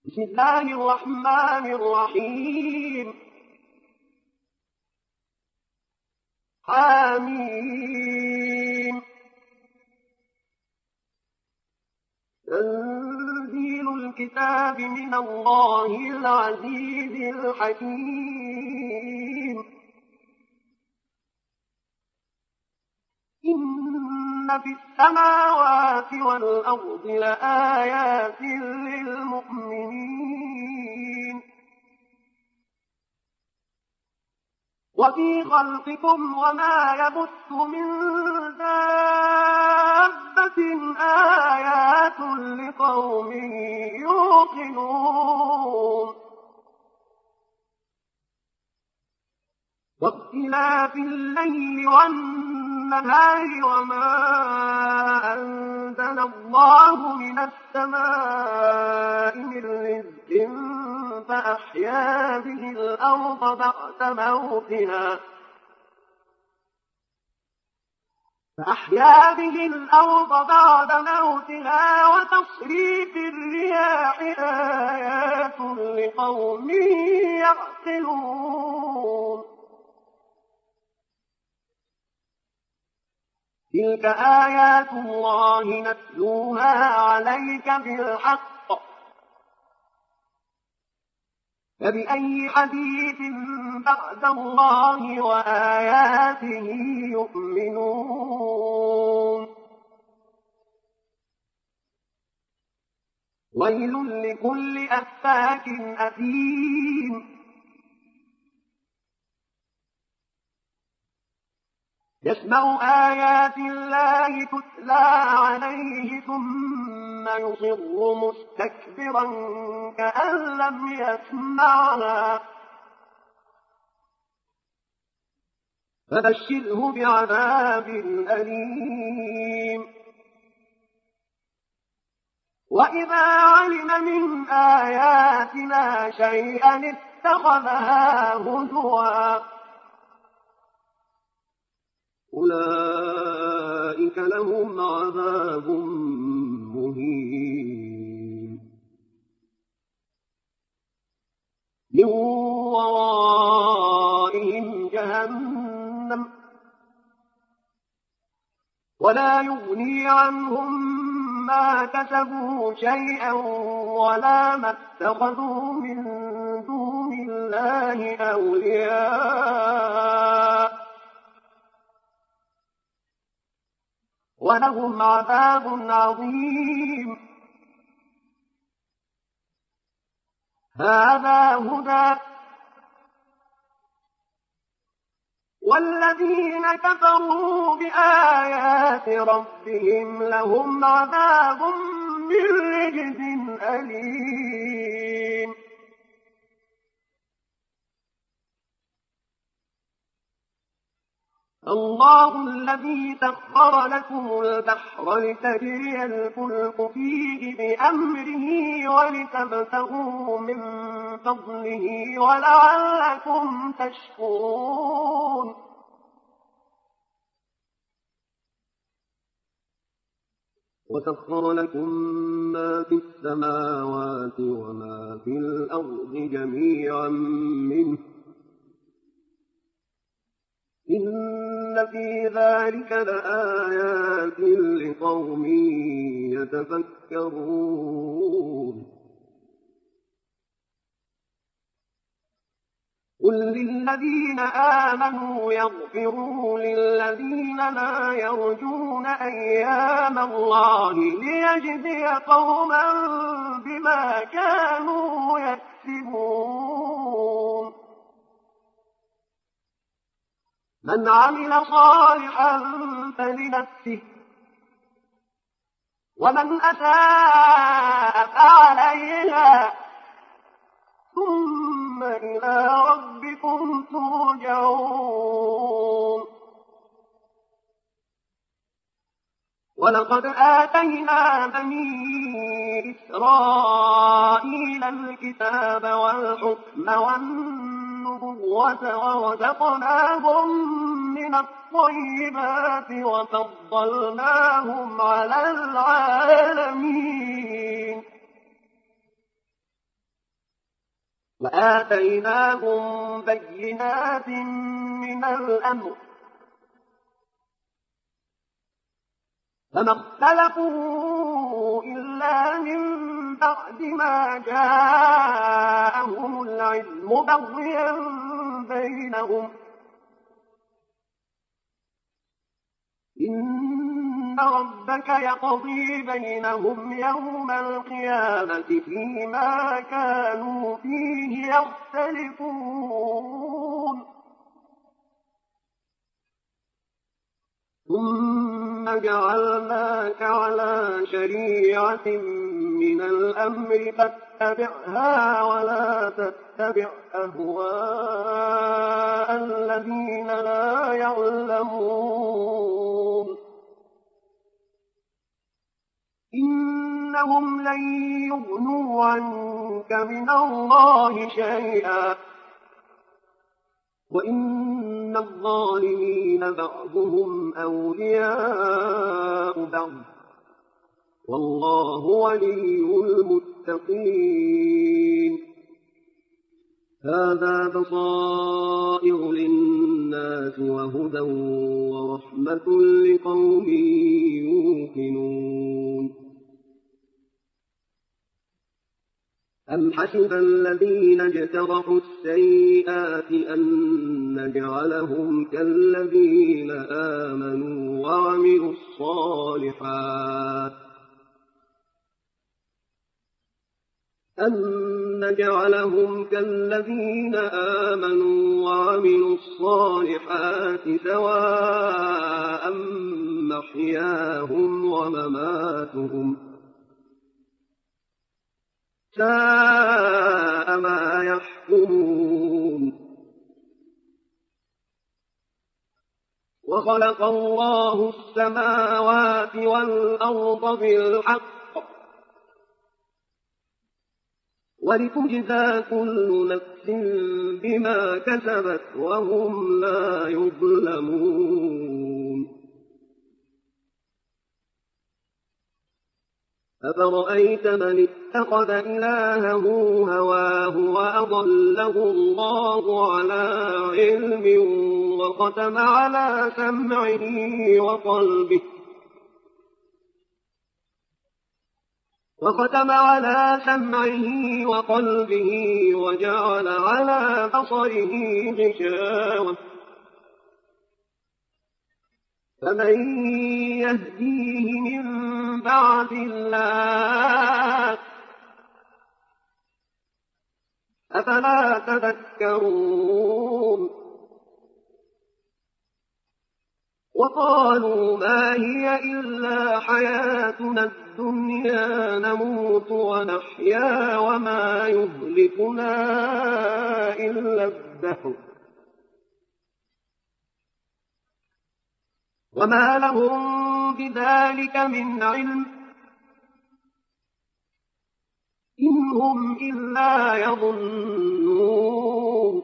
بسم الله الرحمن الرحيم حميم تنزيل الكتاب من الله العزيز الحكيم إن في السماوات والأرض لآيات للمؤمنين وفي خلقكم وما يبث من دابة آيات لقوم يوقنون واختلاف الليل والنهار وما أنزل الله من السماء من رزق فأحيا به الأرض بعد موتها وتصريف الرياح آيات لقوم يعقلون تلك آيات الله نتلوها عليك بالحق فبأي حديث بعد الله وآياته يؤمنون ويل لكل أفاك أثيم يسمع آيات الله تتلى عليه ثم يصر مستكبرا كأن لم يسمعها فبشره بعذاب أليم وإذا علم من آياتنا شيئا اتخذها هزوا أولئك لهم عذاب مهين من ورائهم جهنم ولا يغني عنهم ما كسبوا شيئا ولا ما اتخذوا من دون الله أولياء ولهم عذاب عظيم هذا هدى والذين كفروا بآيات ربهم لهم عذاب من رجز أليم الله الذي سخر لكم البحر لتجري الفلك فيه بأمره ولتبتغوا من فضله ولعلكم تشكرون وسخر لكم ما في السماوات وما في الأرض جميعا منه إن في ذلك لآيات لقوم يتفكرون قل للذين آمنوا يغفروا للذين لا يرجون أيام الله ليجزي قوما بما كانوا يكسبون من عمل صالحا فلنفسه ومن أساء فعليها ثم إلى ربكم ترجعون ولقد آتينا بني إسرائيل الكتاب والحكم والنبوة ورزقناهم من الطيبات وفضلناهم على العالمين وآتيناهم بينات من الأمر فما اختلفوا إلا من بعد ما جاءهم العلم بغيا بينهم إن ربك يقضي بينهم يوم القيامة فيما كانوا فيه يختلفون ثم جعلناك على شريعة من الأمر فاتبعها ولا تتبع أهواء الذين لا يعلمون إنهم لن يغنوا عنك من الله شيئا وإن الظالمين بعضهم أولياء بعض والله ولي المتقين هذا بصائر للناس وهدى ورحمة لقوم يوقنون أم حسب الذين اجترحوا السيئات أن نجعلهم كالذين آمنوا وعملوا الصالحات سواء محياهم ومماتهم ساء ما يحكمون وخلق الله السماوات والأرض بالحق ولتجزى كل نفس بما كسبت وهم لا يظلمون أفرأيت من اتخذ إلهه هواه وأضله الله على علم وختم على سمعه وقلبه وجعل على بصره غشاوة فمن يهديه من بعد الله أفلا تذكرون وقالوا ما هي إلا حياتنا الدنيا نموت ونحيا وما يهلكنا إلا الدهر وما لهم بذلك من علم إن هم إلا يظنون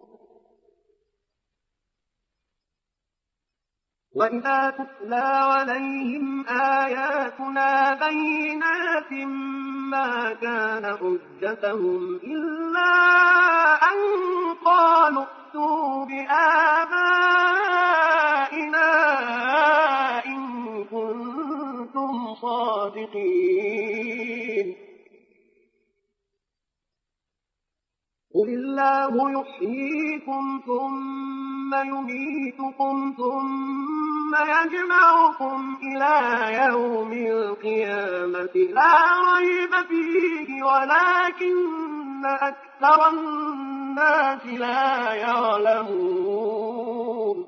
وإذا تتلى عليهم آياتنا بينات ما كان حجتهم إلا أن قالوا ائتوا بآبائنا إن كنتم صادقين قل الله يحييكم ثم يميتكم ثم يجمعكم إلى يوم القيامة لا ريب فيه ولكن أكثر الناس لا يعلمون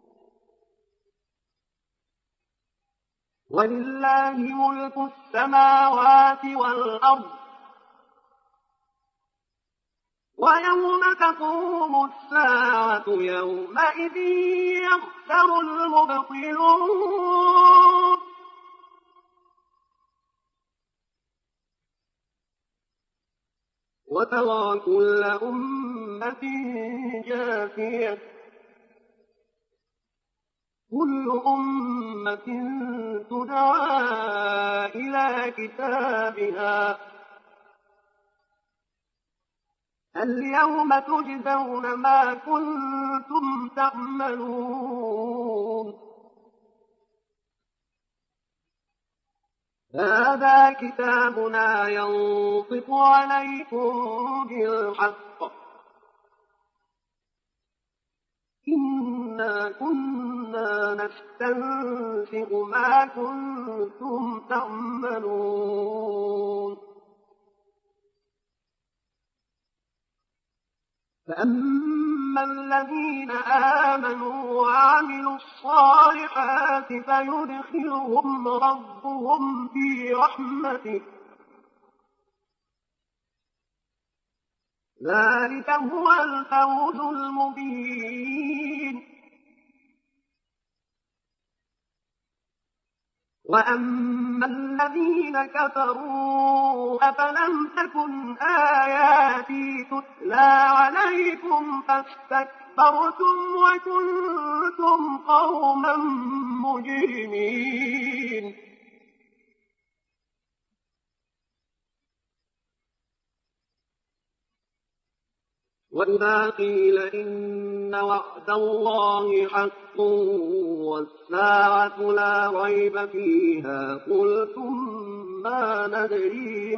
ولله ملك السماوات والأرض ويوم تقوم الساعة يومئذ يخسر المبطلون وترى كل أمة جاثية كل أمة تدعى إلى كتابها اليوم تجزون ما كنتم تعملون هذا كتابنا ينطق عليكم بالحق إنا كنا نستنسخ ما كنتم تعملون فأما الذين آمنوا وعملوا الصالحات فيدخلهم ربهم في رحمته ذلك هو الفوز المبين وأما الذين كفروا أفلم تكن آياتي تتلى عليكم فاستكبرتم وكنتم قوما مجرمين وإذا قيل إن وعد الله حق والساعة لا ريب فيها قلتم ما ندري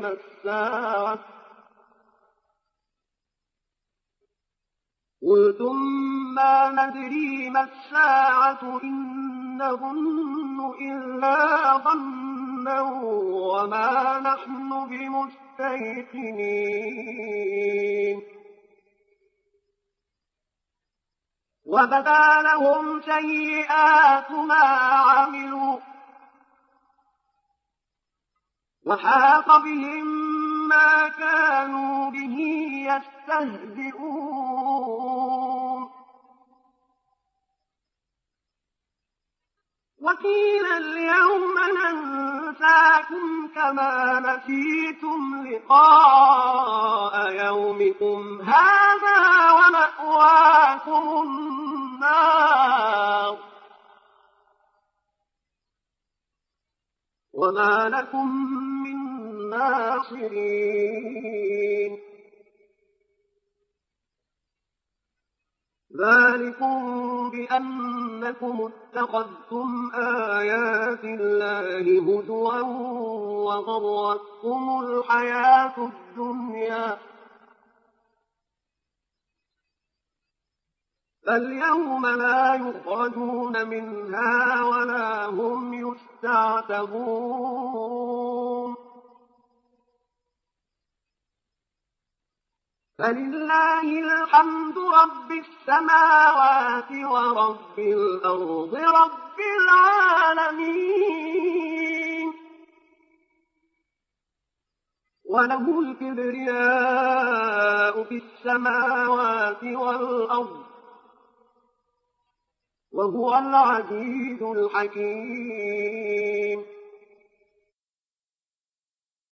ما الساعة إن نظن إلا ظنا وما نحن بمستيقنين وبدا لهم سيئات ما عملوا وحاق بهم ما كانوا به يستهزئون وقيل اليوم ننساكم كما نسيتم لقاء يومكم هذا ومأواكم النار وما لكم من ناصرين ذلكم بأنكم اتخذتم آيات الله هزوا وغرتكم الحياة الدنيا فاليوم لا يخرجون منها ولا هم يستعتبون فلله الحمد رب السماوات ورب الأرض رب العالمين وله الكبرياء في السماوات والأرض وهو العزيز الحكيم